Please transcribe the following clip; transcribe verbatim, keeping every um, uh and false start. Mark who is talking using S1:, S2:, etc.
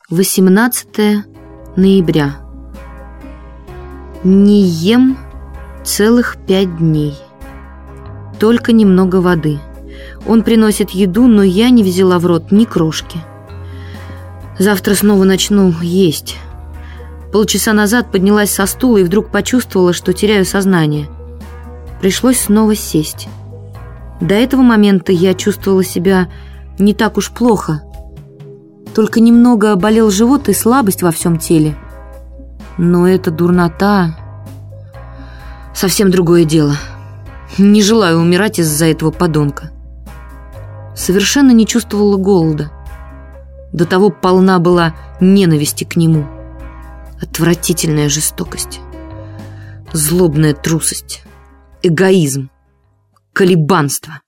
S1: восемнадцатое ноября. Не ем целых пять дней. Только немного воды. Он приносит еду, но я не взяла в рот ни крошки. Завтра снова начну есть. Полчаса назад поднялась со стула и вдруг почувствовала, что теряю сознание. Пришлось снова сесть. До этого момента я чувствовала себя не так уж плохо. Только немного болел живот и слабость во всем теле. Но эта дурнота — совсем другое дело. Не желаю умирать из-за этого подонка. Совершенно не чувствовала голода. До того полна была ненависти к нему. Отвратительная жестокость, злобная трусость, эгоизм, колебанство.